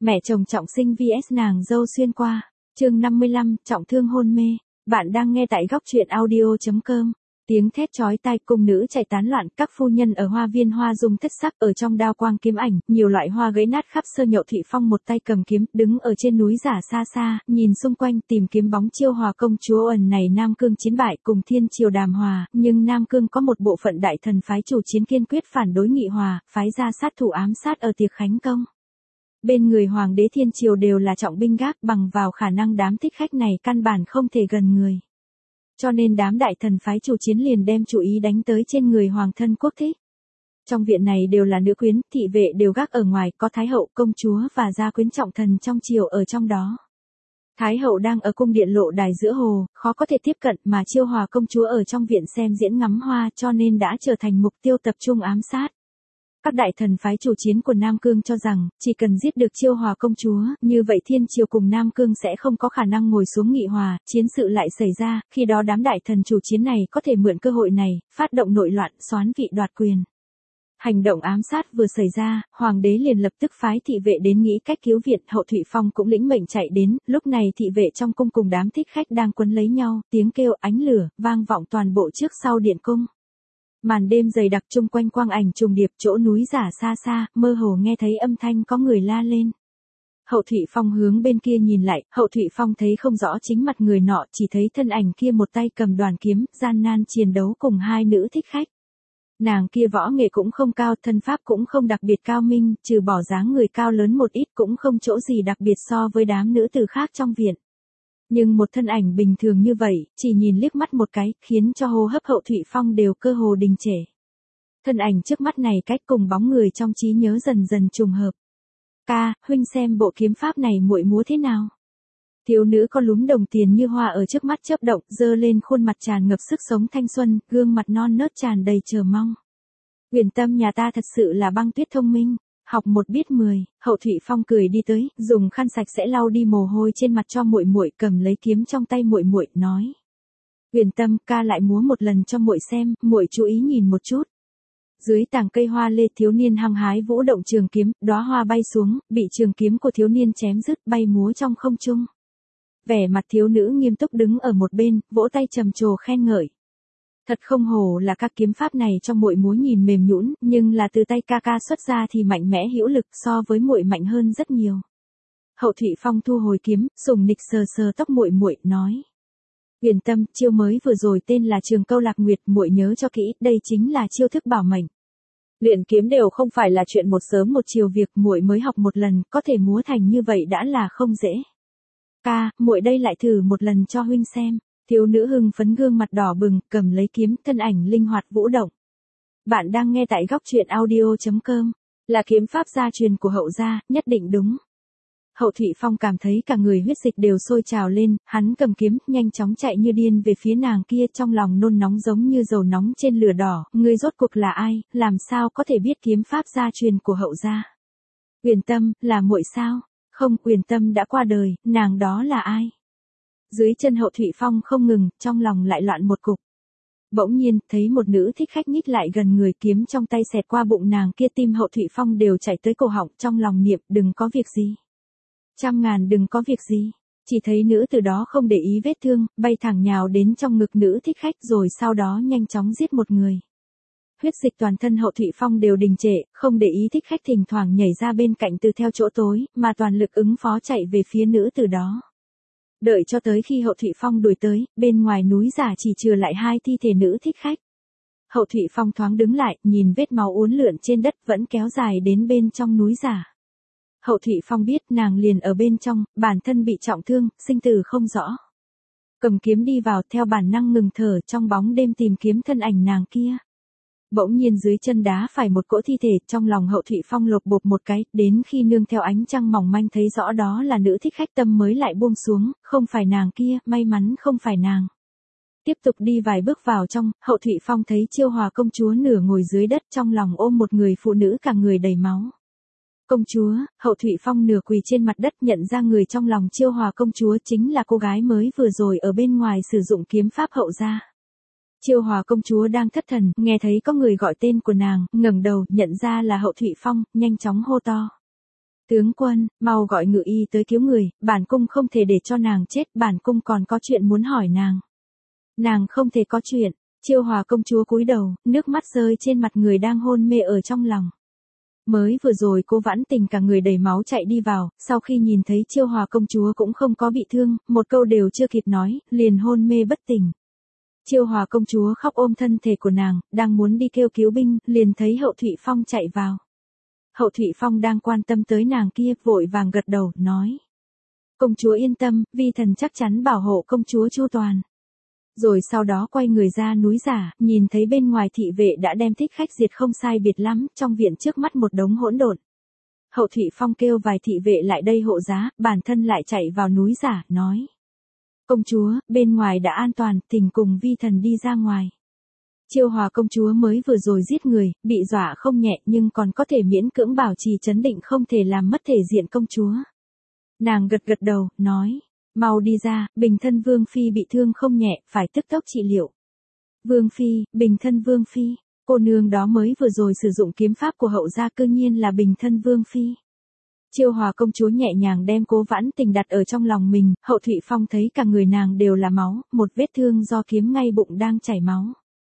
Mẹ chồng trọng sinh vs nàng dâu xuyên qua. Chương 55, trọng thương hôn mê. Bạn đang nghe tại góc truyện audio.com. Tiếng thét chói tai, cung nữ chạy tán loạn, các phu nhân ở hoa viên hoa dung thất sắc, ở trong đao quang kiếm ảnh, nhiều loại hoa gãy nát khắp sơ. Nhậu Thụy Phong một tay cầm kiếm, đứng ở trên núi giả xa xa, nhìn xung quanh tìm kiếm bóng Chiêu Hòa công chúa. Ẩn này Nam Cương chiến bại cùng Thiên Triều đàm hòa, nhưng Nam Cương có một bộ phận đại thần phái chủ chiến kiên quyết phản đối nghị hòa, phái ra sát thủ ám sát ở tiệc khánh công. Bên người hoàng đế Thiên Triều đều là trọng binh gác, bằng vào khả năng đám thích khách này căn bản không thể gần người. Cho nên đám đại thần phái chủ chiến liền đem chú ý đánh tới trên người hoàng thân quốc thích. Trong viện này đều là nữ quyến, thị vệ đều gác ở ngoài, có thái hậu, công chúa và gia quyến trọng thần trong triều ở trong đó. Thái hậu đang ở cung điện lộ đài giữa hồ, khó có thể tiếp cận, mà Chiêu Hòa công chúa ở trong viện xem diễn ngắm hoa, cho nên đã trở thành mục tiêu tập trung ám sát. Các đại thần phái chủ chiến của Nam Cương cho rằng, chỉ cần giết được Chiêu Hòa công chúa, như vậy Thiên Triều cùng Nam Cương sẽ không có khả năng ngồi xuống nghị hòa, chiến sự lại xảy ra, khi đó đám đại thần chủ chiến này có thể mượn cơ hội này, phát động nội loạn, soán vị đoạt quyền. Hành động ám sát vừa xảy ra, hoàng đế liền lập tức phái thị vệ đến nghĩ cách cứu viện. Hậu Thụy Phong cũng lĩnh mệnh chạy đến, lúc này thị vệ trong cung cùng đám thích khách đang quấn lấy nhau, tiếng kêu ánh lửa, vang vọng toàn bộ trước sau điện cung. Màn đêm dày đặc chung quanh quang ảnh trùng điệp, chỗ núi giả xa xa, mơ hồ nghe thấy âm thanh có người la lên. Hậu Thụy Phong hướng bên kia nhìn lại, Hậu Thụy Phong thấy không rõ chính mặt người nọ, chỉ thấy thân ảnh kia một tay cầm đoàn kiếm, gian nan chiến đấu cùng hai nữ thích khách. Nàng kia võ nghệ cũng không cao, thân pháp cũng không đặc biệt cao minh, trừ bỏ dáng người cao lớn một ít cũng không chỗ gì đặc biệt so với đám nữ tử khác trong viện. Nhưng một thân ảnh bình thường như vậy, chỉ nhìn liếc mắt một cái, khiến cho hô hấp Hậu Thụy Phong đều cơ hồ đình trệ. Thân ảnh trước mắt này cách cùng bóng người trong trí nhớ dần dần trùng hợp. Ca, huynh xem bộ kiếm pháp này muội múa thế nào? Thiếu nữ có lúm đồng tiền như hoa ở trước mắt chớp động, dơ lên khuôn mặt tràn ngập sức sống thanh xuân, gương mặt non nớt tràn đầy chờ mong. Huyền Tâm nhà ta thật sự là băng tuyết thông minh. Học một biết 10, Hậu Thụy Phong cười đi tới, dùng khăn sạch sẽ lau đi mồ hôi trên mặt cho muội muội, cầm lấy kiếm trong tay muội muội, nói: "Huyền Tâm, ca lại múa một lần cho muội xem, muội chú ý nhìn một chút." Dưới tàng cây hoa lê, thiếu niên hăng hái vũ động trường kiếm, đóa hoa bay xuống, bị trường kiếm của thiếu niên chém dứt, bay múa trong không trung. Vẻ mặt thiếu nữ nghiêm túc đứng ở một bên, vỗ tay trầm trồ khen ngợi. Thật không hổ là các kiếm pháp này cho muội múa nhìn mềm nhũn, nhưng là từ tay ca ca xuất ra thì mạnh mẽ hữu lực, so với muội mạnh hơn rất nhiều. Hậu Thụy Phong thu hồi kiếm, sùng nịch sờ sờ tóc muội muội, nói: "Huyền Tâm, chiêu mới vừa rồi tên là Trường Câu Lạc Nguyệt, muội nhớ cho kỹ, đây chính là chiêu thức bảo mệnh. Luyện kiếm đều không phải là chuyện một sớm một chiều, việc muội mới học một lần, có thể múa thành như vậy đã là không dễ. Ca, muội đây lại thử một lần cho huynh xem." Thiếu nữ hưng phấn, gương mặt đỏ bừng, cầm lấy kiếm, thân ảnh linh hoạt vũ động. Bạn đang nghe tại góc truyện audio.com. Là kiếm pháp gia truyền của Hậu gia, nhất định đúng. Hậu Thụy Phong cảm thấy cả người huyết dịch đều sôi trào lên, hắn cầm kiếm, nhanh chóng chạy như điên về phía nàng kia, trong lòng nôn nóng giống như dầu nóng trên lửa đỏ. Ngươi rốt cuộc là ai, làm sao có thể biết kiếm pháp gia truyền của Hậu gia? Huyền Tâm, là muội sao? Không, Huyền Tâm đã qua đời, nàng đó là ai? Dưới chân Hậu Thụy Phong không ngừng, trong lòng lại loạn một cục. Bỗng nhiên, thấy một nữ thích khách nhích lại gần người, kiếm trong tay xẹt qua bụng nàng kia, tim Hậu Thụy Phong đều chảy tới cổ họng, trong lòng niệm: đừng có việc gì. Trăm ngàn đừng có việc gì. Chỉ thấy nữ từ đó không để ý vết thương, bay thẳng nhào đến trong ngực nữ thích khách, rồi sau đó nhanh chóng giết một người. Huyết dịch toàn thân Hậu Thụy Phong đều đình trệ, không để ý thích khách thỉnh thoảng nhảy ra bên cạnh từ theo chỗ tối, mà toàn lực ứng phó chạy về phía nữ từ đó. Đợi cho tới khi Hậu Thụy Phong đuổi tới, bên ngoài núi giả chỉ chừa lại hai thi thể nữ thích khách. Hậu Thụy Phong thoáng đứng lại, nhìn vết máu uốn lượn trên đất vẫn kéo dài đến bên trong núi giả. Hậu Thụy Phong biết nàng liền ở bên trong, bản thân bị trọng thương, sinh tử không rõ. Cầm kiếm đi vào, theo bản năng ngừng thở, trong bóng đêm tìm kiếm thân ảnh nàng kia. Bỗng nhiên dưới chân đá phải một cỗ thi thể, trong lòng Hậu Thụy Phong lột bột một cái, đến khi nương theo ánh trăng mỏng manh thấy rõ đó là nữ thích khách, tâm mới lại buông xuống, không phải nàng kia, may mắn không phải nàng. Tiếp tục đi vài bước vào trong, Hậu Thụy Phong thấy Chiêu Hòa công chúa nửa ngồi dưới đất, trong lòng ôm một người phụ nữ cả người đầy máu. Công chúa, Hậu Thụy Phong nửa quỳ trên mặt đất, nhận ra người trong lòng Chiêu Hòa công chúa chính là cô gái mới vừa rồi ở bên ngoài sử dụng kiếm pháp Hậu gia. Chiêu Hòa công chúa đang thất thần, nghe thấy có người gọi tên của nàng, ngẩng đầu, nhận ra là Hậu Thụy Phong, nhanh chóng hô to: Tướng quân, mau gọi ngự y tới cứu người, bản cung không thể để cho nàng chết, bản cung còn có chuyện muốn hỏi nàng. Nàng không thể có chuyện. Chiêu Hòa công chúa cúi đầu, nước mắt rơi trên mặt người đang hôn mê ở trong lòng. Mới vừa rồi Cố Vãn Tình cả người đầy máu chạy đi vào, sau khi nhìn thấy Chiêu Hòa công chúa cũng không có bị thương, một câu đều chưa kịp nói, liền hôn mê bất tỉnh. Chiêu Hòa công chúa khóc ôm thân thể của nàng, đang muốn đi kêu cứu binh, liền thấy Hậu Thụy Phong chạy vào. Hậu Thụy Phong đang quan tâm tới nàng kia, vội vàng gật đầu, nói. Công chúa yên tâm, vi thần chắc chắn bảo hộ công chúa chu toàn. Rồi sau đó quay người ra núi giả, nhìn thấy bên ngoài thị vệ đã đem thích khách diệt không sai biệt lắm, trong viện trước mắt một đống hỗn độn. Hậu Thụy Phong kêu vài thị vệ lại đây hộ giá, bản thân lại chạy vào núi giả, nói. Công chúa, bên ngoài đã an toàn, thỉnh cùng vi thần đi ra ngoài. Chiêu Hòa công chúa mới vừa rồi giết người, bị dọa không nhẹ nhưng còn có thể miễn cưỡng bảo trì trấn định không thể làm mất thể diện công chúa. Nàng gật gật đầu, nói. Mau đi ra, bình thân Vương Phi bị thương không nhẹ, phải tức tốc trị liệu. Vương Phi, bình thân Vương Phi, cô nương đó mới vừa rồi sử dụng kiếm pháp của hậu gia cư nhiên là bình thân Vương Phi. Chiêu Hòa công chúa nhẹ nhàng đem Cố Vãn Tình đặt ở trong lòng mình, Hậu Thụy Phong thấy cả người nàng đều là máu, một vết thương do kiếm ngay bụng đang chảy máu.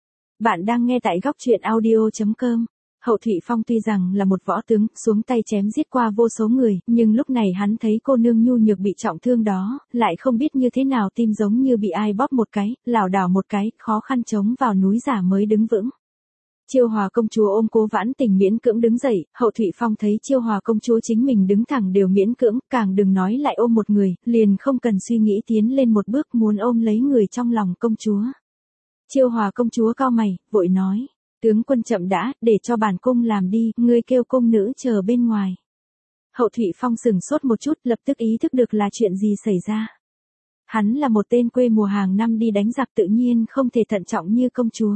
Bạn đang nghe tại góc truyện audio.com. Hậu Thụy Phong tuy rằng là một võ tướng, xuống tay chém giết qua vô số người, nhưng lúc này hắn thấy cô nương nhu nhược bị trọng thương đó, lại không biết như thế nào, tim giống như bị ai bóp một cái, lảo đảo một cái, khó khăn chống vào núi giả mới đứng vững. Chiêu Hòa công chúa ôm Cố Vãn Tình miễn cưỡng đứng dậy, Hậu Thụy Phong thấy Chiêu Hòa công chúa chính mình đứng thẳng đều miễn cưỡng, càng đừng nói lại ôm một người, liền không cần suy nghĩ tiến lên một bước muốn ôm lấy người trong lòng công chúa. Chiêu Hòa công chúa cau mày, vội nói. Tướng quân chậm đã, để cho bản cung làm đi, ngươi kêu cung nữ chờ bên ngoài. Hậu Thụy Phong sừng sốt một chút, lập tức ý thức được là chuyện gì xảy ra. Hắn là một tên quê mùa hàng năm đi đánh giặc tự nhiên không thể thận trọng như công chúa.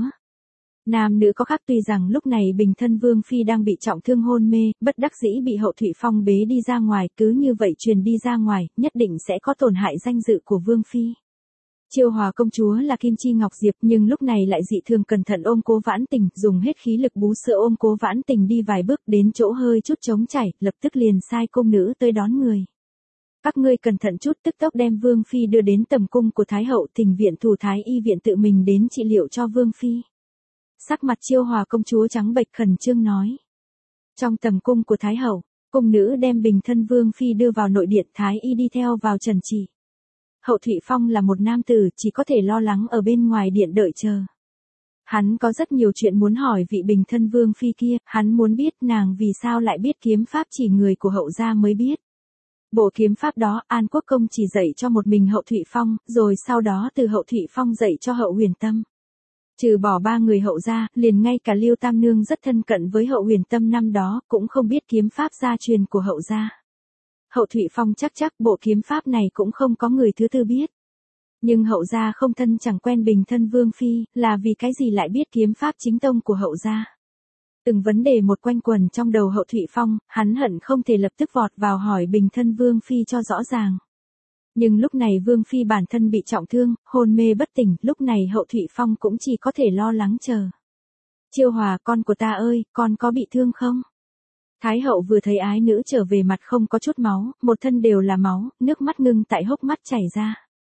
Nam nữ có khác, tuy rằng lúc này bình thân Vương Phi đang bị trọng thương hôn mê, bất đắc dĩ bị Hậu Thụy Phong bế đi ra ngoài, cứ như vậy truyền đi ra ngoài, nhất định sẽ có tổn hại danh dự của Vương Phi. Chiêu Hòa công chúa là Kim Chi Ngọc Diệp nhưng lúc này lại dị thường cẩn thận ôm Cố Vãn Tình, dùng hết khí lực bú sữa ôm Cố Vãn Tình đi vài bước đến chỗ hơi chút trống chảy, lập tức liền sai cung nữ tới đón người. Các ngươi cẩn thận chút, tức tốc đem Vương Phi đưa đến tầm cung của Thái hậu, thỉnh viện thủ Thái y viện tự mình đến trị liệu cho Vương Phi. Sắc mặt Chiêu Hòa công chúa trắng bệch khẩn trương nói. Trong tầm cung của Thái hậu, cung nữ đem bình thân Vương Phi đưa vào nội điện, Thái y đi theo vào trần trị. Hậu Thụy Phong là một nam tử, chỉ có thể lo lắng ở bên ngoài điện đợi chờ. Hắn có rất nhiều chuyện muốn hỏi vị bình thân Vương Phi kia, hắn muốn biết nàng vì sao lại biết kiếm pháp chỉ người của hậu gia mới biết. Bộ kiếm pháp đó An Quốc Công chỉ dạy cho một mình Hậu Thụy Phong, rồi sau đó từ Hậu Thụy Phong dạy cho Hậu Huyền Tâm. Trừ bỏ ba người hậu gia, liền ngay cả Lưu Tam Nương rất thân cận với Hậu Huyền Tâm năm đó, cũng không biết kiếm pháp gia truyền của hậu gia. Hậu Thụy Phong chắc bộ kiếm pháp này cũng không có người thứ tư biết. Nhưng hậu gia không thân chẳng quen bình thân Vương Phi, là vì cái gì lại biết kiếm pháp chính tông của hậu gia. Từng vấn đề một quanh quẩn trong đầu Hậu Thụy Phong, hắn hận không thể lập tức vọt vào hỏi bình thân Vương Phi cho rõ ràng. Nhưng lúc này Vương Phi bản thân bị trọng thương, hôn mê bất tỉnh, lúc này Hậu Thụy Phong cũng chỉ có thể lo lắng chờ. Chiêu Hòa, con của ta ơi, con có bị thương không? Thái hậu vừa thấy ái nữ trở về mặt không có chút máu, một thân đều là máu, nước mắt ngưng tại hốc mắt chảy ra.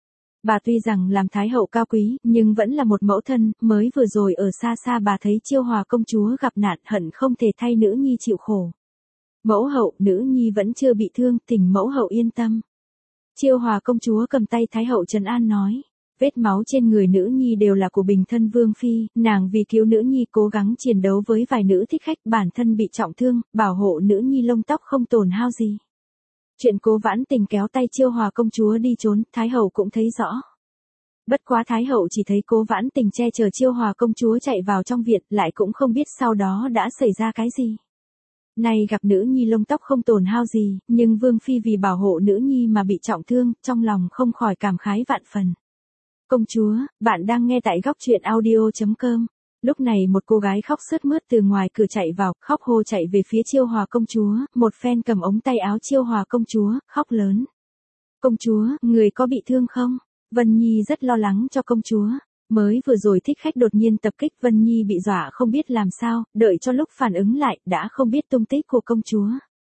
Bà tuy rằng làm thái hậu cao quý, nhưng vẫn là một mẫu thân, mới vừa rồi ở xa xa bà thấy Chiêu Hòa công chúa gặp nạn, hận không thể thay nữ nhi chịu khổ. Mẫu hậu, nữ nhi vẫn chưa bị thương, thỉnh mẫu hậu yên tâm. Chiêu Hòa công chúa cầm tay thái hậu trấn an nói. Vết máu trên người nữ nhi đều là của bình thân Vương Phi, nàng vì cứu nữ nhi cố gắng chiến đấu với vài nữ thích khách, bản thân bị trọng thương, bảo hộ nữ nhi lông tóc không tổn hao gì. Chuyện Cố Vãn Tình kéo tay Chiêu Hòa công chúa đi trốn, Thái hậu cũng thấy rõ. Bất quá Thái hậu chỉ thấy Cố Vãn Tình che chở Chiêu Hòa công chúa chạy vào trong viện, lại cũng không biết sau đó đã xảy ra cái gì. Nay gặp nữ nhi lông tóc không tổn hao gì, nhưng Vương Phi vì bảo hộ nữ nhi mà bị trọng thương, trong lòng không khỏi cảm khái vạn phần. Công chúa, bạn đang nghe tại góc truyện audio.com. Lúc này một cô gái khóc sướt mướt từ ngoài cửa chạy vào, khóc hô chạy về phía Chiêu Hòa công chúa, một phen cầm ống tay áo Chiêu Hòa công chúa, khóc lớn. Công chúa, người có bị thương không? Vân Nhi rất lo lắng cho công chúa. Mới vừa rồi thích khách đột nhiên tập kích, Vân Nhi bị dọa không biết làm sao, đợi cho lúc phản ứng lại, đã không biết tung tích của công chúa.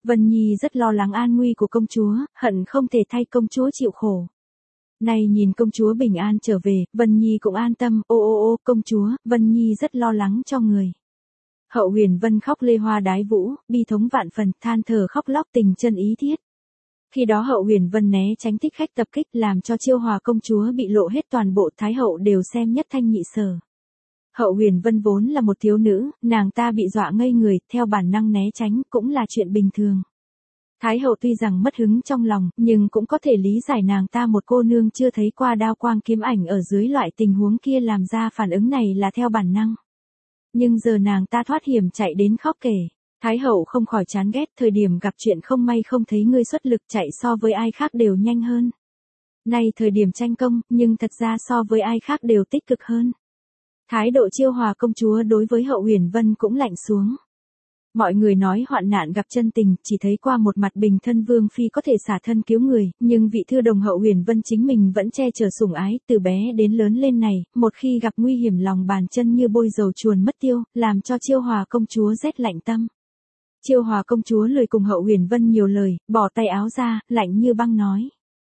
Vân Nhi rất lo lắng an nguy của công chúa, hận không thể thay công chúa chịu khổ. Này nhìn công chúa bình an trở về, Vân Nhi cũng an tâm, ô công chúa, Vân Nhi rất lo lắng cho người. Hậu Huyền Vân khóc lê hoa đái vũ, bi thống vạn phần, than thở khóc lóc tình chân ý thiết. Khi đó Hậu Huyền Vân né tránh thích khách tập kích làm cho Chiêu Hòa công chúa bị lộ hết, toàn bộ Thái hậu đều xem nhất thanh nhị sở. Hậu Huyền Vân vốn là một thiếu nữ, nàng ta bị dọa ngây người, theo bản năng né tránh cũng là chuyện bình thường. Thái hậu tuy rằng mất hứng trong lòng, nhưng cũng có thể lý giải nàng ta một cô nương chưa thấy qua đao quang kiếm ảnh ở dưới loại tình huống kia làm ra phản ứng này là theo bản năng. Nhưng giờ nàng ta thoát hiểm chạy đến khóc kể. Thái hậu không khỏi chán ghét, thời điểm gặp chuyện không may không thấy ngươi xuất lực chạy so với ai khác đều nhanh hơn. Nay thời điểm tranh công, nhưng thật ra so với ai khác đều tích cực hơn. Thái độ Chiêu Hòa công chúa đối với Hậu Huyền Vân cũng lạnh xuống. Mọi người nói hoạn nạn gặp chân tình, chỉ thấy qua một mặt bình thân Vương Phi có thể xả thân cứu người, nhưng vị thư đồng Hậu Huyền Vân chính mình vẫn che chở sủng ái, từ bé đến lớn lên này, một khi gặp nguy hiểm lòng bàn chân như bôi dầu chuồn mất tiêu, làm cho Chiêu Hòa công chúa rét lạnh tâm. Chiêu Hòa công chúa lười cùng Hậu Huyền Vân nhiều lời, bỏ tay áo ra, lạnh như băng nói.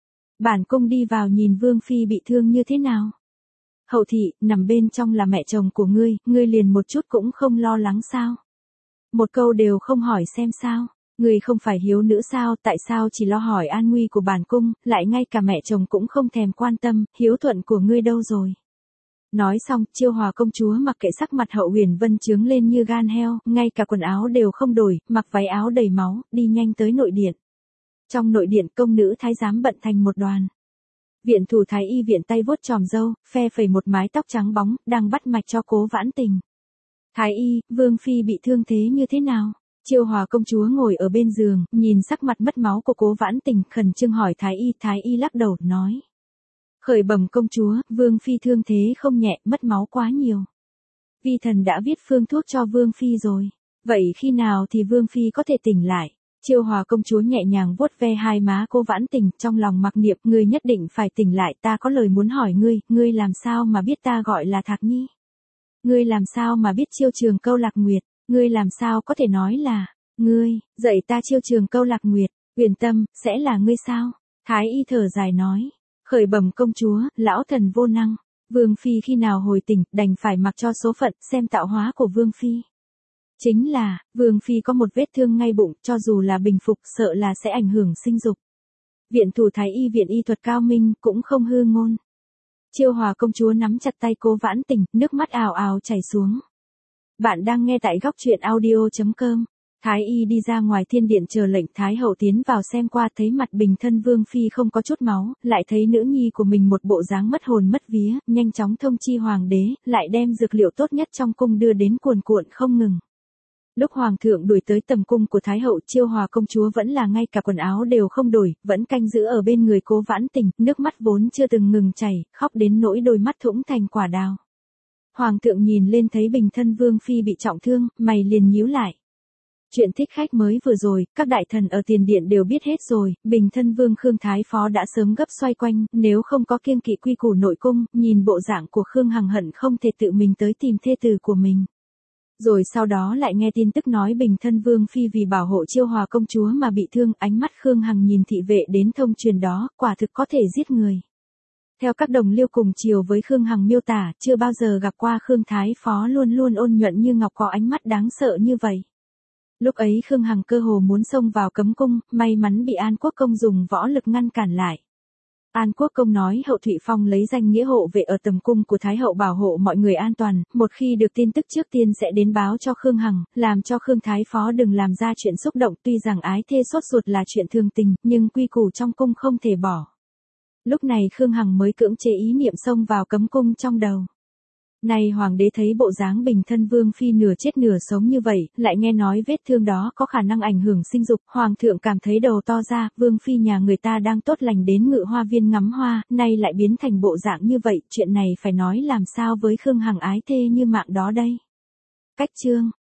Bản cung đi vào nhìn Vương Phi bị thương như thế nào. Hậu thị, nằm bên trong là mẹ chồng của ngươi liền một chút cũng không lo lắng sao. Một câu đều không hỏi xem sao, ngươi không phải hiếu nữ sao, tại sao chỉ lo hỏi an nguy của bản cung, lại ngay cả mẹ chồng cũng không thèm quan tâm, hiếu thuận của ngươi đâu rồi. Nói xong, Chiêu Hòa công chúa mặc kệ sắc mặt Hậu Huyền Vân chướng lên như gan heo, ngay cả quần áo đều không đổi, mặc váy áo đầy máu, đi nhanh tới nội điện. Trong nội điện công nữ thái giám bận thành một đoàn. Viện thủ thái y viện tay vuốt chòm râu, phe phẩy một mái tóc trắng bóng, đang bắt mạch cho Cố Vãn Tình. Thái y, Vương Phi bị thương thế như thế nào? Chiêu Hòa công chúa ngồi ở bên giường, nhìn sắc mặt mất máu của Cố Vãn Tình, khẩn trương hỏi thái y lắc đầu, nói. Khởi bẩm công chúa, Vương Phi thương thế không nhẹ, mất máu quá nhiều. Vi thần đã viết phương thuốc cho Vương Phi rồi. Vậy khi nào thì Vương Phi có thể tỉnh lại? Chiêu Hòa công chúa nhẹ nhàng vuốt ve hai má Cố Vãn Tình, trong lòng mặc niệm, ngươi nhất định phải tỉnh lại, ta có lời muốn hỏi ngươi làm sao mà biết ta gọi là Thạc Nhi? Ngươi làm sao mà biết Chiêu Trường Câu Lạc Nguyệt? Ngươi làm sao có thể nói là, ngươi, dạy ta Chiêu Trường Câu Lạc Nguyệt, Huyền Tâm, sẽ là ngươi sao? Thái y thở dài nói. Khởi bẩm công chúa, lão thần vô năng. Vương Phi khi nào hồi tỉnh, đành phải mặc cho số phận, xem tạo hóa của Vương Phi. Chính là, Vương Phi có một vết thương ngay bụng, cho dù là bình phục, sợ là sẽ ảnh hưởng sinh dục. Viện thủ thái y viện y thuật cao minh, cũng không hư ngôn. Chiêu Hòa công chúa nắm chặt tay Cố Vãn Tình, nước mắt ào ào chảy xuống. Bạn đang nghe tại góc truyện audio.com. Thái y đi ra ngoài thiên điện chờ lệnh, Thái hậu tiến vào xem qua, thấy mặt bình thân Vương Phi không có chút máu, lại thấy nữ nhi của mình một bộ dáng mất hồn mất vía, nhanh chóng thông chi hoàng đế, lại đem dược liệu tốt nhất trong cung đưa đến cuồn cuộn không ngừng. Lúc hoàng thượng đuổi tới tầm cung của Thái hậu, Chiêu Hòa công chúa vẫn là ngay cả quần áo đều không đổi, vẫn canh giữ ở bên người Cố Vãn Tình, nước mắt vốn chưa từng ngừng chảy, khóc đến nỗi đôi mắt thủng thành quả đào. Hoàng thượng nhìn lên thấy bình thân Vương Phi bị trọng thương, mày liền nhíu lại. Chuyện thích khách mới vừa rồi, các đại thần ở tiền điện đều biết hết rồi, bình thân Vương Khương Thái Phó đã sớm gấp xoay quanh, nếu không có kiêng kỵ quy củ nội cung, nhìn bộ dạng của Khương Hằng hận không thể tự mình tới tìm thê tử của mình. Rồi sau đó lại nghe tin tức nói bình thân Vương Phi vì bảo hộ Chiêu Hòa công chúa mà bị thương, ánh mắt Khương Hằng nhìn thị vệ đến thông truyền đó, quả thực có thể giết người. Theo các đồng liêu cùng chiều với Khương Hằng miêu tả, chưa bao giờ gặp qua Khương Thái Phó luôn luôn ôn nhuận như ngọc, có ánh mắt đáng sợ như vậy. Lúc ấy Khương Hằng cơ hồ muốn xông vào cấm cung, may mắn bị An Quốc Công dùng võ lực ngăn cản lại. An Quốc Công nói Hậu Thụy Phong lấy danh nghĩa hộ vệ ở tầm cung của Thái hậu bảo hộ mọi người an toàn, một khi được tin tức trước tiên sẽ đến báo cho Khương Hằng, làm cho Khương Thái Phó đừng làm ra chuyện xúc động, tuy rằng ái thê sốt ruột là chuyện thường tình, nhưng quy củ trong cung không thể bỏ. Lúc này Khương Hằng mới cưỡng chế ý niệm xông vào cấm cung trong đầu. Này hoàng đế thấy bộ dáng bình thân Vương Phi nửa chết nửa sống như vậy, lại nghe nói vết thương đó có khả năng ảnh hưởng sinh dục, hoàng thượng cảm thấy đầu to ra, Vương Phi nhà người ta đang tốt lành đến Ngự Hoa Viên ngắm hoa, nay lại biến thành bộ dạng như vậy, chuyện này phải nói làm sao với Khương Hằng ái thê như mạng đó đây. Cách chương